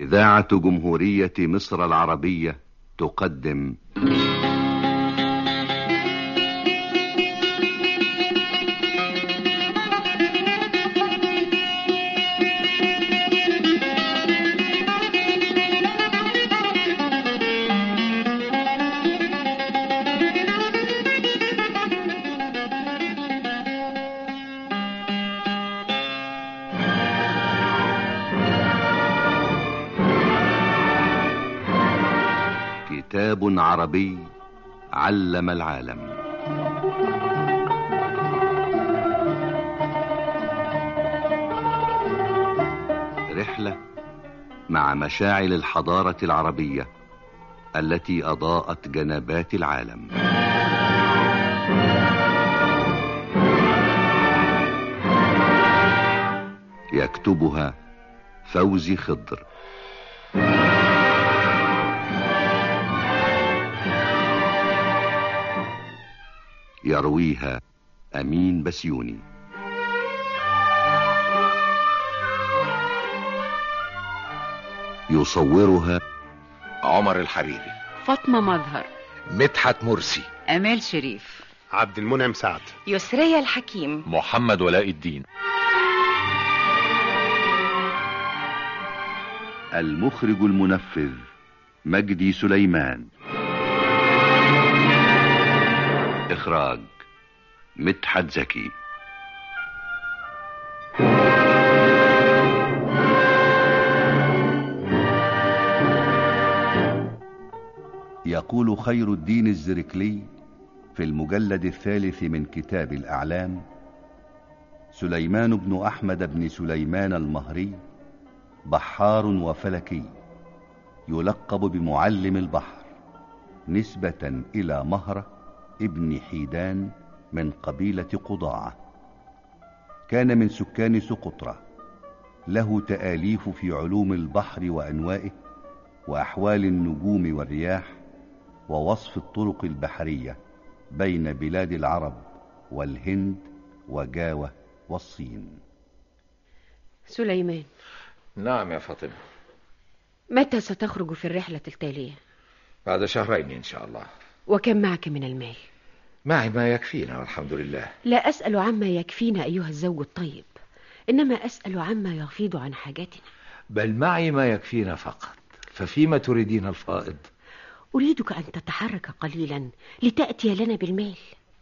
إذاعة جمهورية مصر العربية تقدم كتاب عربي علم العالم. رحلة مع مشاعل الحضارة العربية التي أضاءت جنبات العالم. يكتبها فوزي خضر، يرويها أمين بسيوني. يصورها عمر الحريري، فاطمة مظهر، مدحت مرسي، أمال شريف، عبد المنعم سعد، يسرية الحكيم، محمد ولاء الدين. المخرج المنفذ مجدي سليمان. إخراج مدحت زكي. يقول خير الدين الزركلي في المجلد الثالث من كتاب الأعلام: سليمان بن أحمد بن سليمان المهري بحار وفلكي، يلقب بمعلم البحر، نسبة إلى مهرة ابن حيدان من قبيلة قضاعة. كان من سكان سقطرى، له تآليف في علوم البحر وأنوائه وأحوال النجوم والرياح ووصف الطرق البحرية بين بلاد العرب والهند وجاوة والصين. سليمان. نعم يا فاطمة. متى ستخرج في الرحلة التالية؟ بعد شهرين إن شاء الله. وكم معك من المال؟ معي ما يكفينا والحمد لله. لا أسأل عما يكفينا أيها الزوج الطيب، إنما أسأل عما يفيض عن حاجاتنا. بل معي ما يكفينا فقط، ففيما تريدين الفائض؟ أريدك أن تتحرك قليلا لتأتي لنا بالمال.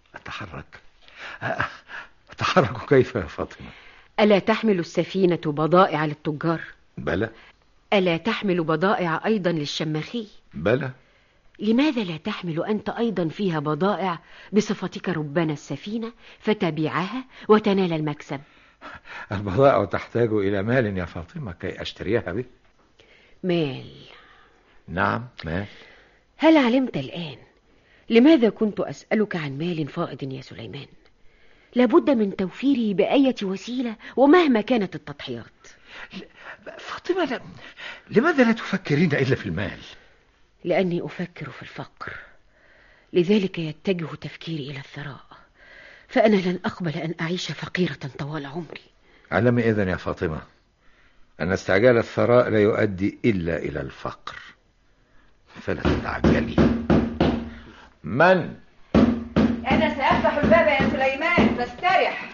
أتحرك كيف يا فاطمة؟ ألا تحمل السفينة بضائع للتجار؟ بلى. ألا تحمل بضائع أيضا للشماخي؟ بلى. لماذا لا تحمل أنت أيضا فيها بضائع بصفتك ربان السفينة فتبيعها وتنال المكسب؟ البضائع تحتاج إلى مال يا فاطمة كي أشتريها به. مال؟ نعم مال. هل علمت الآن لماذا كنت أسألك عن مال فائض يا سليمان؟ لابد من توفيره بأية وسيلة ومهما كانت التضحيات. فاطمة، لماذا لا تفكرين إلا في المال؟ لأني أفكر في الفقر، لذلك يتجه تفكيري إلى الثراء، فأنا لن أقبل أن أعيش فقيرة طوال عمري. علمي إذن يا فاطمة أن استعجال الثراء لا يؤدي إلا إلى الفقر، فلا تتعجلي. من؟ أنا سأفتح الباب يا سليمان فاسترح.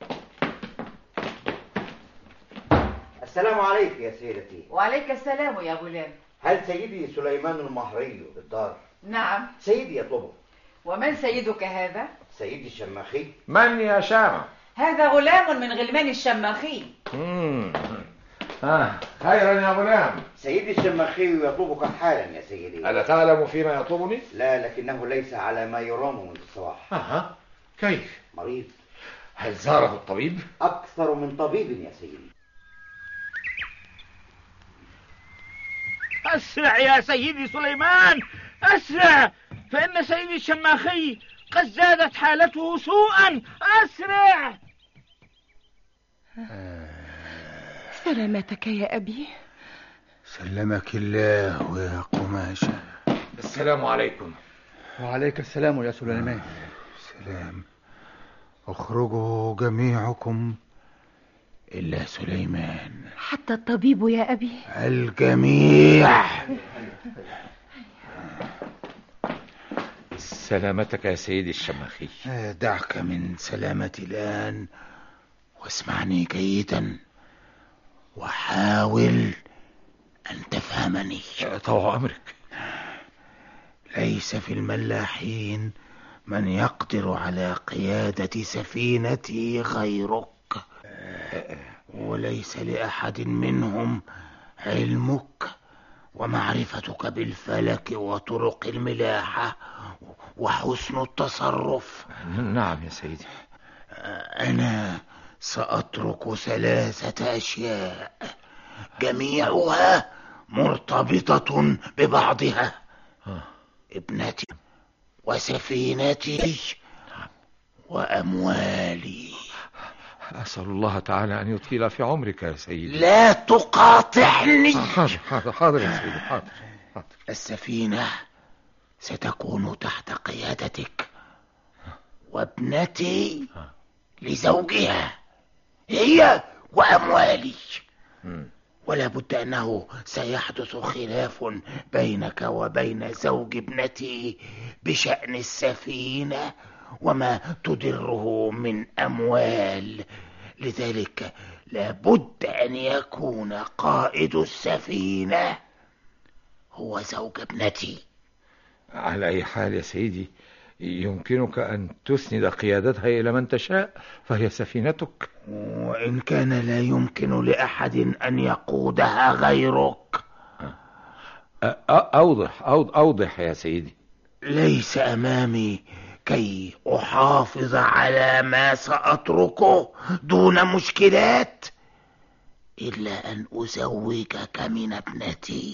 السلام عليك يا سيدتي. وعليك السلام يا غلام. هل سيدي سليمان المهري بالدار؟ نعم. سيدي يطلبه. ومن سيدك هذا؟ سيدي الشماخي. من يا شامة؟ هذا غلام من غلمان الشماخي. خيرا يا غلام. سيدي الشماخي يطلبك حالا يا سيدي. ألا تعلم فيما يطلبني؟ لا، لكنه ليس على ما يرام منذ الصباح. كيف؟ مريض. هل زاره الطبيب؟ أكثر من طبيب يا سيدي. أسرع يا سيدي سليمان، أسرع، فإن سيدي الشماخي قد زادت حالته سوءا. أسرع. سلامتك يا أبي. سلمك الله يا قماشة. السلام عليكم. وعليك السلام يا سليمان. سلام. اخرجوا جميعكم إلا سليمان. حتى الطبيب يا أبي؟ الجميع. سلامتك يا سيدي الشماخي. دعك من سلامتي الآن واسمعني جيدا وحاول أن تفهمني. طوع أمرك. ليس في الملاحين من يقدر على قيادة سفينتي غيرك، وليس لأحد منهم علمك ومعرفتك بالفلك وطرق الملاحة وحسن التصرف. نعم يا سيدي. أنا سأترك 3 أشياء جميعها مرتبطة ببعضها: ابنتي وسفينتي وأموالي. أسأل الله تعالى أن يطيل في عمرك يا سيدي. لا تقاطعني. حاضر يا سيدي، حاضر. السفينة ستكون تحت قيادتك، وابنتي لزوجها هي وأموالي. ولا بد أنه سيحدث خلاف بينك وبين زوج ابنتي بشأن السفينة وما تدره من أموال، لذلك لا بد أن يكون قائد السفينة هو زوج ابنتي. على أي حال يا سيدي يمكنك أن تسند قيادتها إلى من تشاء، فهي سفينتك. وإن كان لا يمكن لأحد أن يقودها غيرك. أوضح يا سيدي. ليس أمامي كي أحافظ على ما سأتركه دون مشكلات إلا أن أزوجك من ابنتي.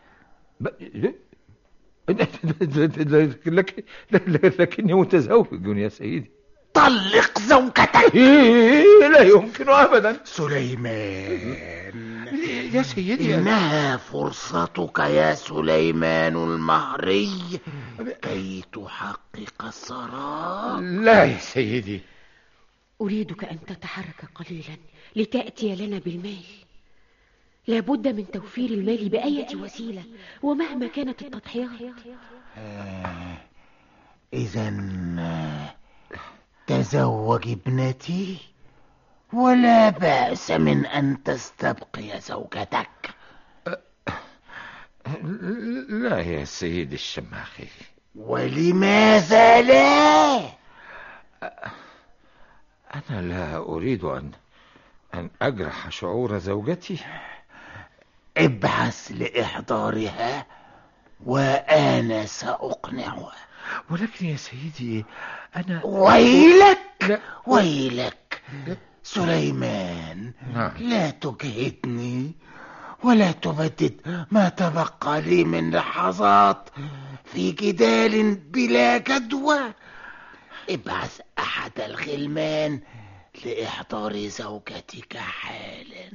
لكني متزوج يا سيدي. طلق زوجتك. لا يمكن أبدا. سليمان يا سيدي، إنها فرصتك يا سليمان المهري كي تحقق الثراء. لا يا سيدي. أريدك أن تتحرك قليلا لتأتي لنا بالمال. لا بد من توفير المال بأية وسيلة ومهما كانت التضحيات. إذن تزوج ابنتي ولا بأس من أن تستبقي زوجتك. لا يا سيدي الشماخي. ولماذا لا؟ أنا لا أريد أن أجرح شعور زوجتي. ابعث لإحضارها وأنا سأقنعها. ولكن يا سيدي أنا... ويلك سليمان. لا تجهدني ولا تبدد ما تبقى لي من لحظات في جدال بلا جدوى. ابعث أحد الغلمان لإحضار زوجتك حالا.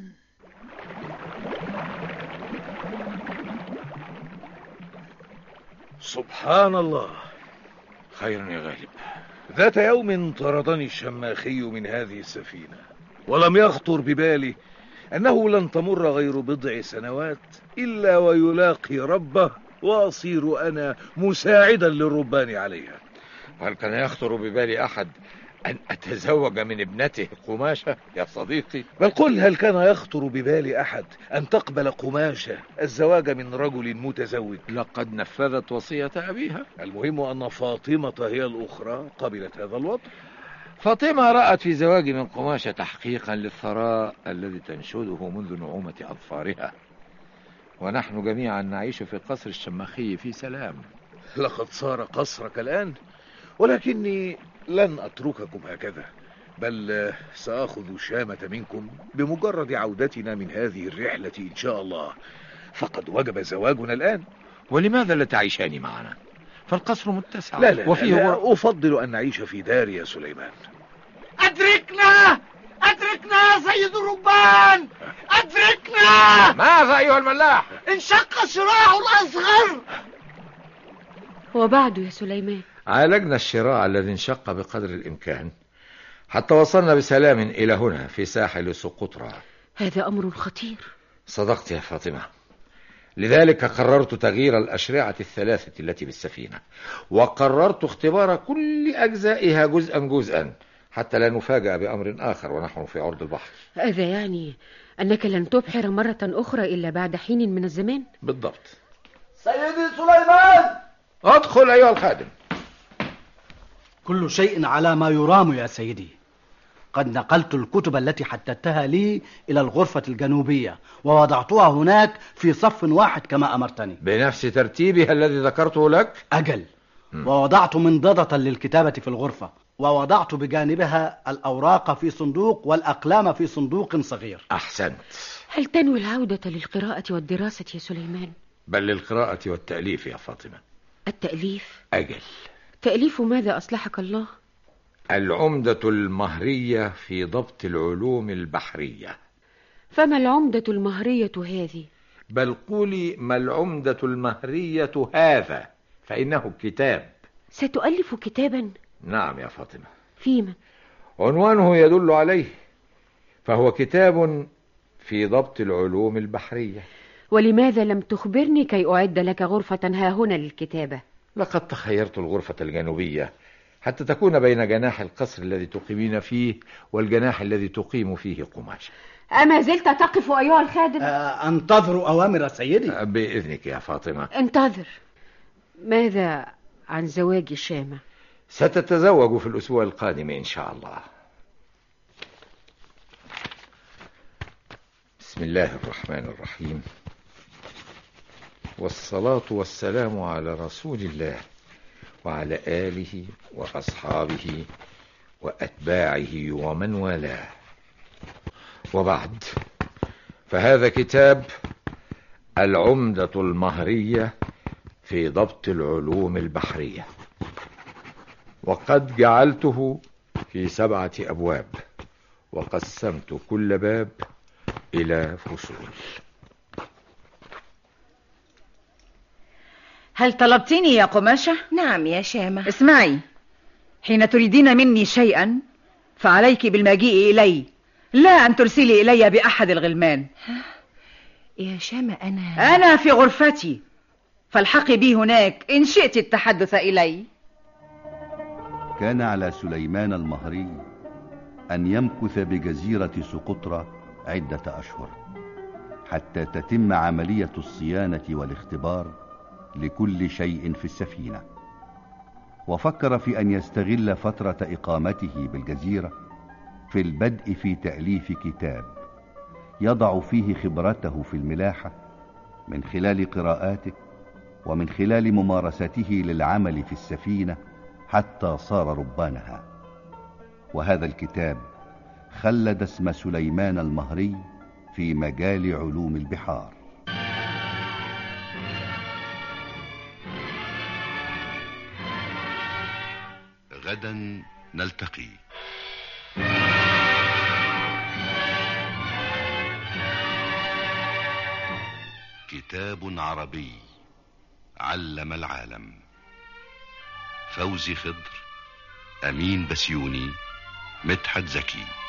سبحان الله. خير يا غالب. ذات يوم طردني الشماخي من هذه السفينة، ولم يخطر ببالي أنه لن تمر غير 10 سنوات إلا ويلاقي ربه وأصير أنا مساعدا للربان عليها. هل كان يخطر ببالي أحد أن أتزوج من ابنته قماشة يا صديقي؟ بل قل، هل كان يخطر ببال أحد أن تقبل قماشة الزواج من رجل متزوج؟ لقد نفذت وصية أبيها. المهم أن فاطمة هي الأخرى قبلت هذا الوضع. فاطمة رأت في زواج من قماشة تحقيقا للثراء الذي تنشده منذ نعومة أظفارها، ونحن جميعا نعيش في قصر الشماخي في سلام. لقد صار قصرك الآن، ولكني لن أترككم هكذا، بل سأخذ شامة منكم بمجرد عودتنا من هذه الرحلة إن شاء الله، فقد وجب زواجنا الآن. ولماذا لا تعيشان معنا؟ فالقصر متسع. لا وفيه لا أفضل أن نعيش في داري يا سليمان. أدركنا يا سيد الربان، أدركنا. ماذا أيها الملاح؟ انشق الشراع الأصغر. وبعد يا سليمان؟ عالجنا الشراع الذي انشق بقدر الإمكان، حتى وصلنا بسلام إلى هنا في ساحل سقطرى. هذا أمر خطير. صدقت يا فاطمة، لذلك قررت تغيير الأشرعة الثلاثة التي بالسفينة، وقررت اختبار كل أجزائها جزءا جزءا حتى لا نفاجأ بأمر آخر ونحن في عرض البحر. هذا يعني أنك لن تبحر مرة أخرى إلا بعد حين من الزمان؟ بالضبط. سيدي سليمان، ادخل أيها الخادم. كل شيء على ما يرام يا سيدي. قد نقلت الكتب التي حددتها لي إلى الغرفة الجنوبية ووضعتها هناك في صف واحد كما أمرتني، بنفس ترتيبها الذي ذكرته لك؟ أجل. ووضعت منضدة للكتابة في الغرفة، ووضعت بجانبها الأوراق في صندوق والأقلام في صندوق صغير. أحسنت. هل تنوي العودة للقراءة والدراسة يا سليمان؟ بل للقراءة والتأليف يا فاطمة. التأليف؟ أجل. تأليف ماذا أصلحك الله؟ العمدة المهرية في ضبط العلوم البحرية. فما العمدة المهرية هذه؟ بل قولي ما العمدة المهرية هذا، فإنه كتاب. ستؤلف كتابا؟ نعم يا فاطمة. فيما؟ عنوانه يدل عليه، فهو كتاب في ضبط العلوم البحرية. ولماذا لم تخبرني كي أعد لك غرفة ها هنا للكتابة؟ لقد تخيرت الغرفة الجنوبية حتى تكون بين جناح القصر الذي تقيمين فيه والجناح الذي تقيم فيه قماشة. أما زلت تقف أيها الخادم؟ أنتظر أوامر سيدي. بإذنك يا فاطمة. انتظر. ماذا عن زواج شامة؟ ستتزوج في الأسبوع القادم إن شاء الله. بسم الله الرحمن الرحيم، والصلاة والسلام على رسول الله وعلى آله وأصحابه وأتباعه ومن والاه، وبعد، فهذا كتاب العمدة المهرية في ضبط العلوم البحرية، وقد جعلته في 7 أبواب، وقسمت كل باب إلى فصول. هل طلبتني يا قماشة؟ نعم يا شامة. اسمعي، حين تريدين مني شيئا فعليك بالمجيء إلي، لا أن ترسلي إلي بأحد الغلمان. يا شامة أنا في غرفتي، فالحقي بي هناك إن شئت التحدث إلي. كان على سليمان المهري أن يمكث بجزيرة سقطرى عدة أشهر حتى تتم عملية الصيانة والاختبار لكل شيء في السفينة، وفكر في أن يستغل فترة إقامته بالجزيرة في البدء في تأليف كتاب يضع فيه خبرته في الملاحة من خلال قراءاته ومن خلال ممارسته للعمل في السفينة حتى صار ربانها. وهذا الكتاب خلد اسم سليمان المهري في مجال علوم البحار. غدا نلتقي. كتاب عربي علم العالم. فوزي خضر، أمين بسيوني، مدحت زكي.